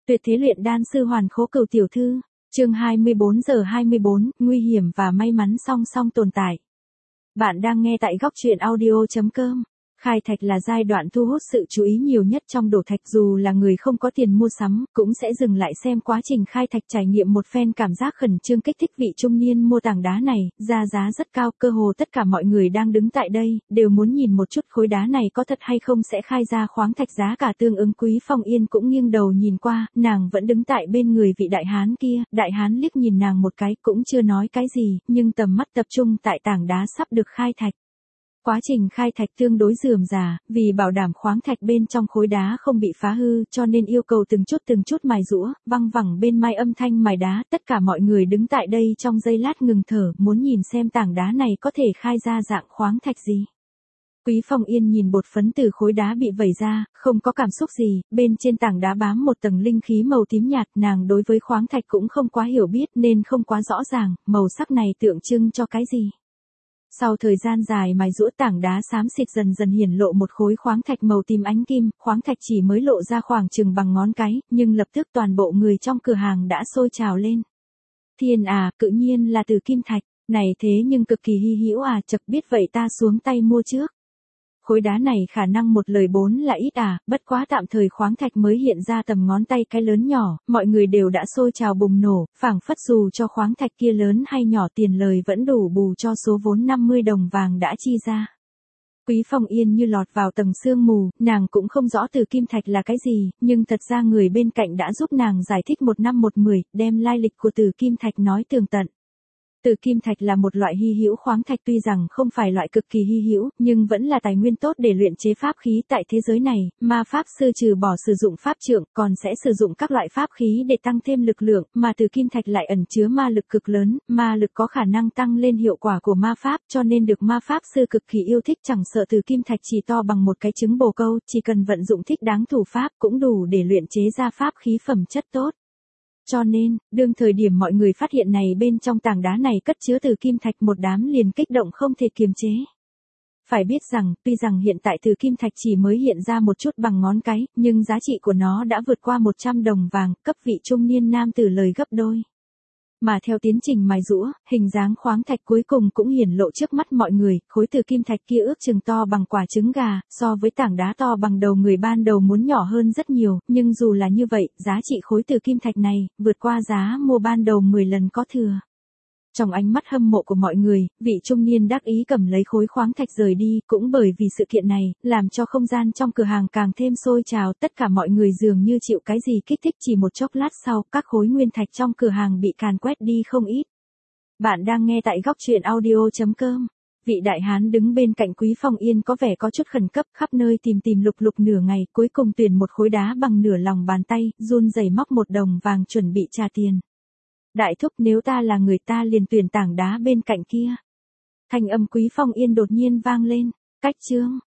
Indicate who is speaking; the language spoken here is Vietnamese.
Speaker 1: Tuyệt thế luyện đan sư Hoàn Khố Cửu tiểu thư, chương 24/24, nguy hiểm và may mắn song song tồn tại. Bạn đang nghe tại góc truyện audio.com. Khai thạch là giai đoạn thu hút sự chú ý nhiều nhất trong đổ thạch, dù là người không có tiền mua sắm, cũng sẽ dừng lại xem quá trình khai thạch, trải nghiệm một phen cảm giác khẩn trương kích thích. Vị trung niên mua tảng đá này, ra giá rất cao, cơ hồ tất cả mọi người đang đứng tại đây, đều muốn nhìn một chút khối đá này có thật hay không sẽ khai ra khoáng thạch giá cả tương ứng. Quý Phong Yên cũng nghiêng đầu nhìn qua, nàng vẫn đứng tại bên người vị đại hán kia, đại hán liếc nhìn nàng một cái cũng chưa nói cái gì, nhưng tầm mắt tập trung tại tảng đá sắp được khai thạch. Quá trình khai thạch tương đối rườm rà, vì bảo đảm khoáng thạch bên trong khối đá không bị phá hư, cho nên yêu cầu từng chút mài giũa, văng vẳng bên mai âm thanh mài đá. Tất cả mọi người đứng tại đây trong giây lát ngừng thở, muốn nhìn xem tảng đá này có thể khai ra dạng khoáng thạch gì. Quý Phong Yên nhìn bột phấn từ khối đá bị vẩy ra, không có cảm xúc gì, bên trên tảng đá bám một tầng linh khí màu tím nhạt, nàng đối với khoáng thạch cũng không quá hiểu biết nên không quá rõ ràng, màu sắc này tượng trưng cho cái gì. Sau thời gian dài mài giũa, tảng đá xám xịt dần dần hiển lộ một khối khoáng thạch màu tím ánh kim, khoáng thạch chỉ mới lộ ra khoảng chừng bằng ngón cái, nhưng lập tức toàn bộ người trong cửa hàng đã sôi trào lên. Thiên à, cự nhiên là từ kim thạch, này thế nhưng cực kỳ hy hữu à, chậc biết vậy ta xuống tay mua trước. Khối đá này khả năng một lời 4 là ít à, bất quá tạm thời khoáng thạch mới hiện ra tầm ngón tay cái lớn nhỏ, mọi người đều đã sôi trào bùng nổ, phảng phất dù cho khoáng thạch kia lớn hay nhỏ tiền lời vẫn đủ bù cho số vốn 50 đồng vàng đã chi ra. Quý Phong Yên như lọt vào tầng sương mù, nàng cũng không rõ từ kim thạch là cái gì, nhưng thật ra người bên cạnh đã giúp nàng giải thích một năm một mười, đem lai lịch của từ kim thạch nói tường tận. Từ kim thạch là một loại hy hữu khoáng thạch, tuy rằng không phải loại cực kỳ hy hữu, nhưng vẫn là tài nguyên tốt để luyện chế pháp khí tại thế giới này. Ma pháp sư trừ bỏ sử dụng pháp trượng, còn sẽ sử dụng các loại pháp khí để tăng thêm lực lượng, mà từ kim thạch lại ẩn chứa ma lực cực lớn, ma lực có khả năng tăng lên hiệu quả của ma pháp, cho nên được ma pháp sư cực kỳ yêu thích. Chẳng sợ từ kim thạch chỉ to bằng một cái trứng bồ câu, chỉ cần vận dụng thích đáng thủ pháp cũng đủ để luyện chế ra pháp khí phẩm chất tốt. Cho nên, đương thời điểm mọi người phát hiện này bên trong tảng đá này cất chứa từ kim thạch, một đám liền kích động không thể kiềm chế. Phải biết rằng, tuy rằng hiện tại từ kim thạch chỉ mới hiện ra một chút bằng ngón cái, nhưng giá trị của nó đã vượt qua 100 đồng vàng, cấp vị trung niên nam tử lời gấp đôi. Mà theo tiến trình mài giũa, hình dáng khoáng thạch cuối cùng cũng hiển lộ trước mắt mọi người, khối từ kim thạch kia ước chừng to bằng quả trứng gà, so với tảng đá to bằng đầu người ban đầu muốn nhỏ hơn rất nhiều, nhưng dù là như vậy, giá trị khối từ kim thạch này, vượt qua giá mua ban đầu 10 lần có thừa. Trong ánh mắt hâm mộ của mọi người, vị trung niên đắc ý cầm lấy khối khoáng thạch rời đi, cũng bởi vì sự kiện này, làm cho không gian trong cửa hàng càng thêm sôi trào, tất cả mọi người dường như chịu cái gì kích thích. Chỉ một chốc lát sau, các khối nguyên thạch trong cửa hàng bị càn quét đi không ít. Bạn đang nghe tại góc truyện audio.com. Vị đại hán đứng bên cạnh Quý Phong Yên có vẻ có chút khẩn cấp, khắp nơi tìm lục nửa ngày, cuối cùng tuyển một khối đá bằng nửa lòng bàn tay, run rẩy móc 1 đồng vàng chuẩn bị trả tiền. Đại thúc, nếu ta là người ta liền tuyển tảng đá bên cạnh kia. Thanh âm Quý Phong Yên đột nhiên vang lên. Cách chương.